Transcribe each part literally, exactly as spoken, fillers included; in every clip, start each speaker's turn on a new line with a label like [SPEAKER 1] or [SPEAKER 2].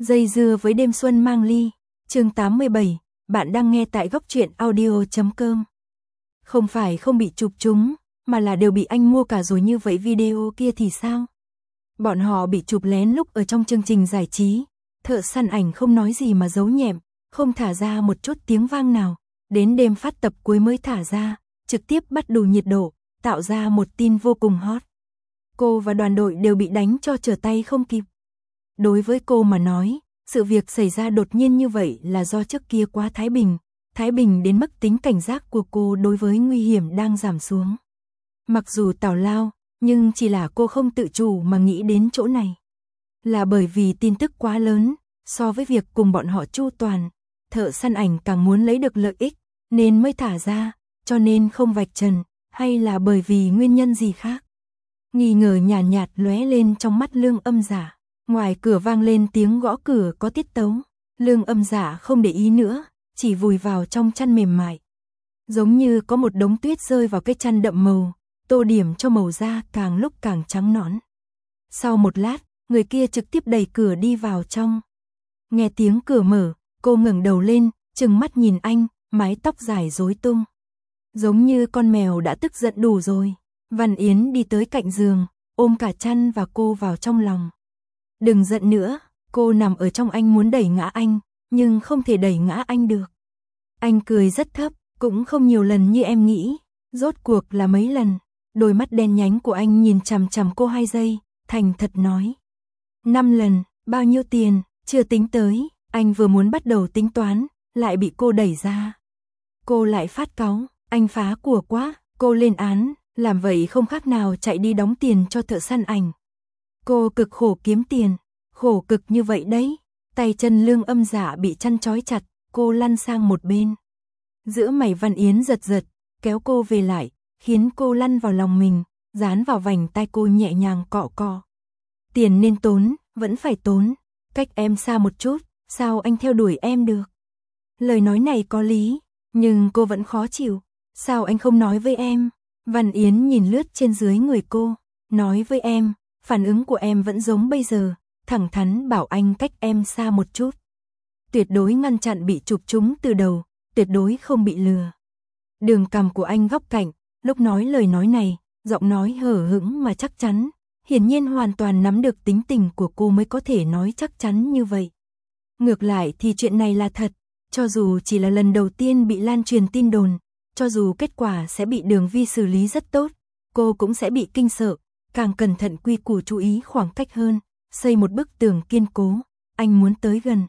[SPEAKER 1] Dây dưa với đêm xuân mang ly, chương tám mươi bảy, bạn đang nghe tại góc truyện audio chấm com. Không phải không bị chụp chúng, mà là đều bị anh mua cả rồi, như vậy video kia thì sao? Bọn họ bị chụp lén lúc ở trong chương trình giải trí, thợ săn ảnh không nói gì mà giấu nhẹm, không thả ra một chút tiếng vang nào, đến đêm phát tập cuối mới thả ra, trực tiếp bắt đủ nhiệt độ, tạo ra một tin vô cùng hot. Cô và đoàn đội đều bị đánh cho trở tay không kịp. Đối với cô mà nói, sự việc xảy ra đột nhiên như vậy là do trước kia quá thái bình, thái bình đến mức tính cảnh giác của cô đối với nguy hiểm đang giảm xuống. Mặc dù tào lao, nhưng chỉ là cô không tự chủ mà nghĩ đến chỗ này. Là bởi vì tin tức quá lớn, so với việc cùng bọn họ chu toàn, thợ săn ảnh càng muốn lấy được lợi ích, nên mới thả ra, cho nên không vạch trần, hay là bởi vì nguyên nhân gì khác. Nghi ngờ nhàn nhạt, nhạt lóe lên trong mắt Lương Âm Dạ. Ngoài cửa vang lên tiếng gõ cửa có tiết tấu, Lương Âm Dạ không để ý nữa, chỉ vùi vào trong chăn mềm mại. Giống như có một đống tuyết rơi vào cái chăn đậm màu, tô điểm cho màu da càng lúc càng trắng nõn. Sau một lát, người kia trực tiếp đẩy cửa đi vào trong. Nghe tiếng cửa mở, cô ngẩng đầu lên, trừng mắt nhìn anh, mái tóc dài rối tung. Giống như con mèo đã tức giận đủ rồi. Văn Yến đi tới cạnh giường, ôm cả chăn và cô vào trong lòng. Đừng giận nữa, cô nằm ở trong anh muốn đẩy ngã anh, nhưng không thể đẩy ngã anh được. Anh cười rất thấp, cũng không nhiều lần như em nghĩ, rốt cuộc là mấy lần. Đôi mắt đen nhánh của anh nhìn chằm chằm cô hai giây, thành thật nói. Năm lần, bao nhiêu tiền, chưa tính tới, anh vừa muốn bắt đầu tính toán, lại bị cô đẩy ra. Cô lại phát cáu, anh phá của quá, cô lên án, làm vậy không khác nào chạy đi đóng tiền cho thợ săn ảnh. Cô cực khổ kiếm tiền, khổ cực như vậy đấy. Tay chân Lương Âm Dạ bị chăn trói chặt, cô lăn sang một bên. Giữa mày Văn Yến giật giật, kéo cô về lại, khiến cô lăn vào lòng mình, dán vào vành tai cô nhẹ nhàng cọ cọ. Tiền nên tốn, vẫn phải tốn, cách em xa một chút, sao anh theo đuổi em được? Lời nói này có lý, nhưng cô vẫn khó chịu, sao anh không nói với em? Văn Yến nhìn lướt trên dưới người cô, nói với em, phản ứng của em vẫn giống bây giờ, thẳng thắn bảo anh cách em xa một chút. Tuyệt đối ngăn chặn bị chụp trúng từ đầu, tuyệt đối không bị lừa. Đường cằm của anh góc cạnh, lúc nói lời nói này, giọng nói hở hững mà chắc chắn, hiển nhiên hoàn toàn nắm được tính tình của cô mới có thể nói chắc chắn như vậy. Ngược lại thì chuyện này là thật, cho dù chỉ là lần đầu tiên bị lan truyền tin đồn, cho dù kết quả sẽ bị Đường Vi xử lý rất tốt, cô cũng sẽ bị kinh sợ, càng cẩn thận quy củ chú ý khoảng cách hơn, xây một bức tường kiên cố, anh muốn tới gần.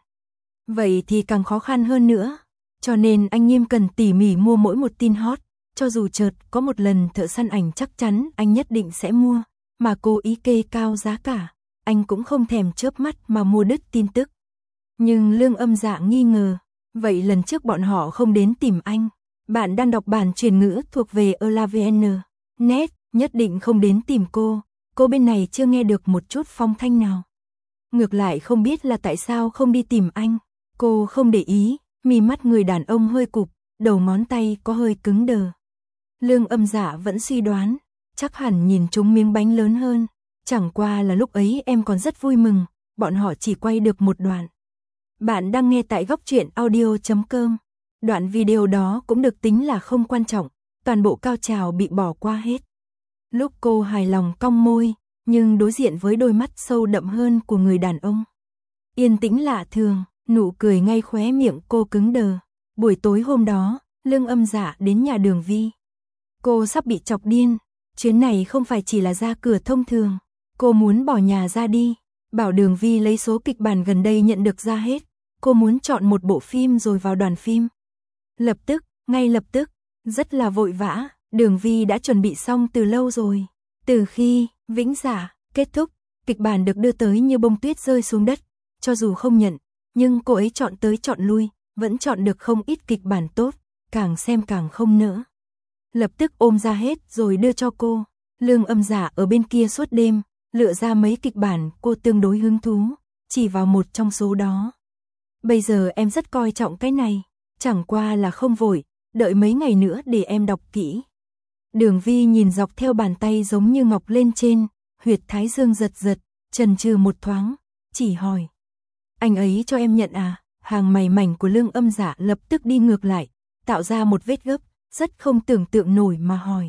[SPEAKER 1] Vậy thì càng khó khăn hơn nữa, cho nên anh nghiêm cẩn tỉ mỉ mua mỗi một tin hot, cho dù chợt có một lần thợ săn ảnh chắc chắn anh nhất định sẽ mua, mà cô ý kê cao giá cả, anh cũng không thèm chớp mắt mà mua đứt tin tức. Nhưng Lương Âm Dạ nghi ngờ, vậy lần trước bọn họ không đến tìm anh. Bạn đang đọc bản truyền ngữ thuộc về Elavn. Net, nhất định không đến tìm cô, cô bên này chưa nghe được một chút phong thanh nào. Ngược lại không biết là tại sao không đi tìm anh, cô không để ý, mí mắt người đàn ông hơi cụp, đầu ngón tay có hơi cứng đờ. Lương Âm Dạ vẫn suy đoán, chắc hẳn nhìn chúng miếng bánh lớn hơn, chẳng qua là lúc ấy em còn rất vui mừng, bọn họ chỉ quay được một đoạn. Bạn đang nghe tại góc truyện audio chấm com. Đoạn video đó cũng được tính là không quan trọng, toàn bộ cao trào bị bỏ qua hết. Lúc cô hài lòng cong môi, nhưng đối diện với đôi mắt sâu đậm hơn của người đàn ông. Yên tĩnh lạ thường, nụ cười ngay khóe miệng cô cứng đờ. Buổi tối hôm đó, Lương Âm Dạ đến nhà Đường Vi. Cô sắp bị chọc điên, chuyến này không phải chỉ là ra cửa thông thường. Cô muốn bỏ nhà ra đi, bảo Đường Vi lấy số kịch bản gần đây nhận được ra hết. Cô muốn chọn một bộ phim rồi vào đoàn phim. Lập tức, ngay lập tức, rất là vội vã, Đường Vi đã chuẩn bị xong từ lâu rồi. Từ khi Vĩnh Dạ kết thúc, kịch bản được đưa tới như bông tuyết rơi xuống đất, cho dù không nhận, nhưng cô ấy chọn tới chọn lui, vẫn chọn được không ít kịch bản tốt, càng xem càng không nỡ. Lập tức ôm ra hết rồi đưa cho cô. Lương Âm Dạ ở bên kia suốt đêm, lựa ra mấy kịch bản cô tương đối hứng thú, chỉ vào một trong số đó. Bây giờ em rất coi trọng cái này. Chẳng qua là không vội, đợi mấy ngày nữa để em đọc kỹ. Đường Vi nhìn dọc theo bàn tay giống như ngọc lên trên, huyệt thái dương giật giật, chần chừ một thoáng, chỉ hỏi. Anh ấy cho em nhận à? Hàng mày mảnh của Lương Âm Dạ lập tức đi ngược lại, tạo ra một vết gấp, rất không tưởng tượng nổi mà hỏi.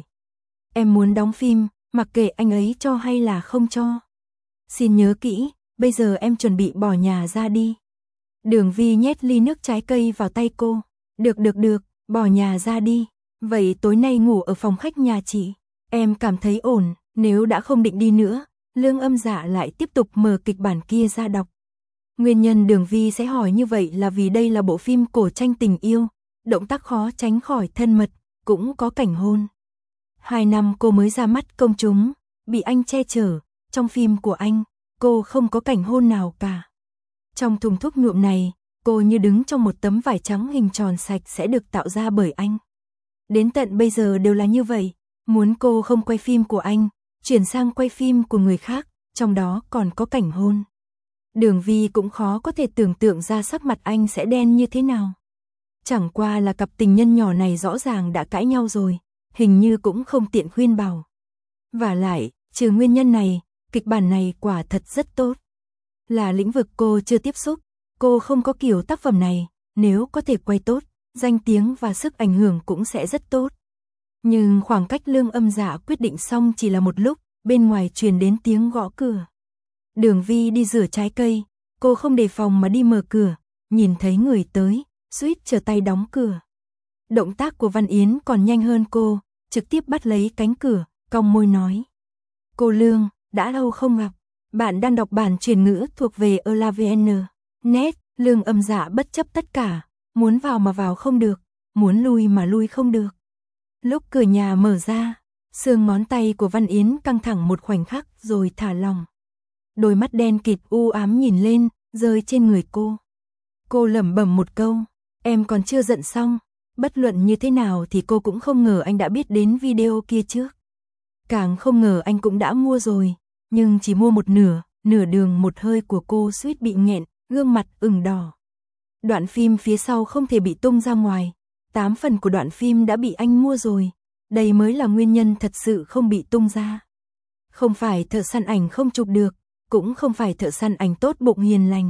[SPEAKER 1] Em muốn đóng phim, mặc kệ anh ấy cho hay là không cho. Xin nhớ kỹ, bây giờ em chuẩn bị bỏ nhà ra đi. Đường Vi nhét ly nước trái cây vào tay cô. Được được được, bỏ nhà ra đi. Vậy tối nay ngủ ở phòng khách nhà chị. Em cảm thấy ổn, nếu đã không định đi nữa. Lương Âm Dạ lại tiếp tục mở kịch bản kia ra đọc. Nguyên nhân Đường Vi sẽ hỏi như vậy là vì đây là bộ phim cổ tranh tình yêu, động tác khó tránh khỏi thân mật, cũng có cảnh hôn. Hai năm cô mới ra mắt công chúng, bị anh che chở, trong phim của anh, cô không có cảnh hôn nào cả. Trong thùng thuốc nhuộm này, cô như đứng trong một tấm vải trắng hình tròn sạch sẽ được tạo ra bởi anh. Đến tận bây giờ đều là như vậy, muốn cô không quay phim của anh, chuyển sang quay phim của người khác, trong đó còn có cảnh hôn. Đường Vi cũng khó có thể tưởng tượng ra sắc mặt anh sẽ đen như thế nào. Chẳng qua là cặp tình nhân nhỏ này rõ ràng đã cãi nhau rồi, hình như cũng không tiện khuyên bảo. Và lại, trừ nguyên nhân này, kịch bản này quả thật rất tốt. Là lĩnh vực cô chưa tiếp xúc, cô không có kiểu tác phẩm này, nếu có thể quay tốt, danh tiếng và sức ảnh hưởng cũng sẽ rất tốt. Nhưng khoảng cách Lương Âm Dạ quyết định xong chỉ là một lúc, bên ngoài truyền đến tiếng gõ cửa. Đường Vi đi rửa trái cây, cô không đề phòng mà đi mở cửa, nhìn thấy người tới, suýt trở tay đóng cửa. Động tác của Văn Yến còn nhanh hơn cô, trực tiếp bắt lấy cánh cửa, cong môi nói. Cô Lương, đã lâu không gặp, bạn đang đọc bản truyền ngữ thuộc về Elavn. Net, Lương Âm Dạ bất chấp tất cả, muốn vào mà vào không được, muốn lui mà lui không được. Lúc cửa nhà mở ra, xương ngón tay của Văn Yến căng thẳng một khoảnh khắc rồi thả lỏng. Đôi mắt đen kịt u ám nhìn lên, rơi trên người cô. Cô lẩm bẩm một câu, em còn chưa giận xong. Bất luận như thế nào thì cô cũng không ngờ anh đã biết đến video kia trước. Càng không ngờ anh cũng đã mua rồi, nhưng chỉ mua một nửa, nửa đường một hơi của cô suýt bị nghẹn, gương mặt ửng đỏ. Đoạn phim phía sau không thể bị tung ra ngoài, tám phần của đoạn phim đã bị anh mua rồi, đây mới là nguyên nhân thật sự không bị tung ra. Không phải thợ săn ảnh không chụp được, cũng không phải thợ săn ảnh tốt bụng hiền lành.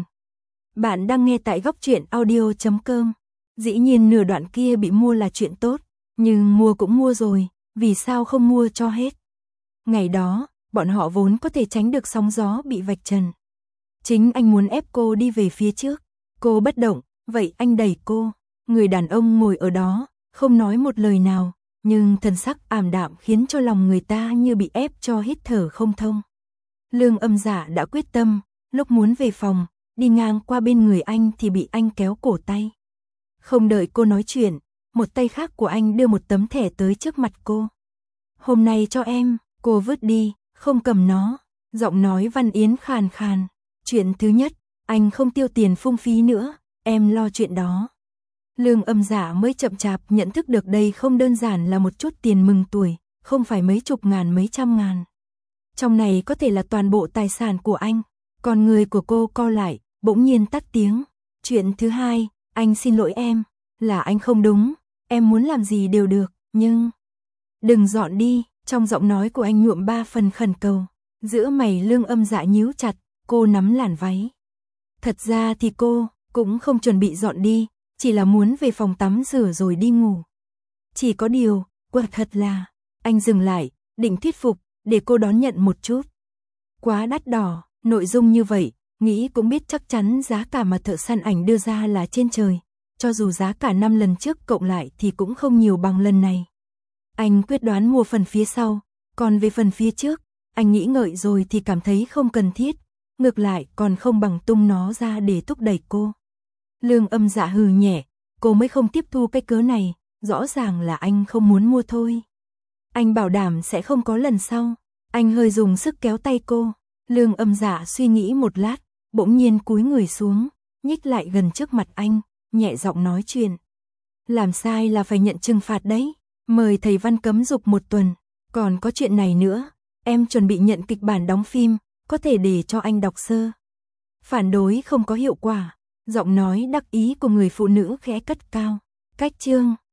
[SPEAKER 1] Bạn đang nghe tại góc truyện audio chấm com. Dĩ nhiên nửa đoạn kia bị mua là chuyện tốt, nhưng mua cũng mua rồi, vì sao không mua cho hết. Ngày đó, bọn họ vốn có thể tránh được sóng gió bị vạch trần. Chính anh muốn ép cô đi về phía trước, cô bất động, vậy anh đẩy cô. Người đàn ông ngồi ở đó, không nói một lời nào, nhưng thần sắc ảm đạm khiến cho lòng người ta như bị ép cho hít thở không thông. Lương Âm Dạ đã quyết tâm, lúc muốn về phòng, đi ngang qua bên người anh thì bị anh kéo cổ tay. Không đợi cô nói chuyện, một tay khác của anh đưa một tấm thẻ tới trước mặt cô. Hôm nay cho em, cô vứt đi, không cầm nó. Giọng nói Văn Yến khàn khàn. Chuyện thứ nhất, anh không tiêu tiền phung phí nữa, em lo chuyện đó. Lương Âm Dạ mới chậm chạp nhận thức được đây không đơn giản là một chút tiền mừng tuổi, không phải mấy chục ngàn mấy trăm ngàn. Trong này có thể là toàn bộ tài sản của anh. Còn người của cô co lại, bỗng nhiên tắt tiếng. Chuyện thứ hai, anh xin lỗi em, là anh không đúng, em muốn làm gì đều được, nhưng... Đừng dọn đi, trong giọng nói của anh nhuộm ba phần khẩn cầu. Giữa mày Lương Âm Dạ nhíu chặt, cô nắm làn váy. Thật ra thì cô cũng không chuẩn bị dọn đi, chỉ là muốn về phòng tắm rửa rồi đi ngủ. Chỉ có điều, quả thật là, anh dừng lại, định thuyết phục, để cô đón nhận một chút. Quá đắt đỏ, nội dung như vậy, nghĩ cũng biết chắc chắn giá cả mà thợ săn ảnh đưa ra là trên trời. Cho dù giá cả năm lần trước cộng lại thì cũng không nhiều bằng lần này. Anh quyết đoán mua phần phía sau, còn về phần phía trước, anh nghĩ ngợi rồi thì cảm thấy không cần thiết. Ngược lại còn không bằng tung nó ra để thúc đẩy cô. Lương Âm Dạ hừ nhẹ, cô mới không tiếp thu cái cớ này, rõ ràng là anh không muốn mua thôi. Anh bảo đảm sẽ không có lần sau. Anh hơi dùng sức kéo tay cô. Lương Âm Dạ suy nghĩ một lát, bỗng nhiên cúi người xuống, nhích lại gần trước mặt anh, nhẹ giọng nói chuyện. Làm sai là phải nhận trừng phạt đấy. Mời thầy Văn cấm dục một tuần. Còn có chuyện này nữa, em chuẩn bị nhận kịch bản đóng phim, có thể để cho anh đọc sơ. Phản đối không có hiệu quả. Giọng nói đắc ý của người phụ nữ khẽ cất cao. Cách chương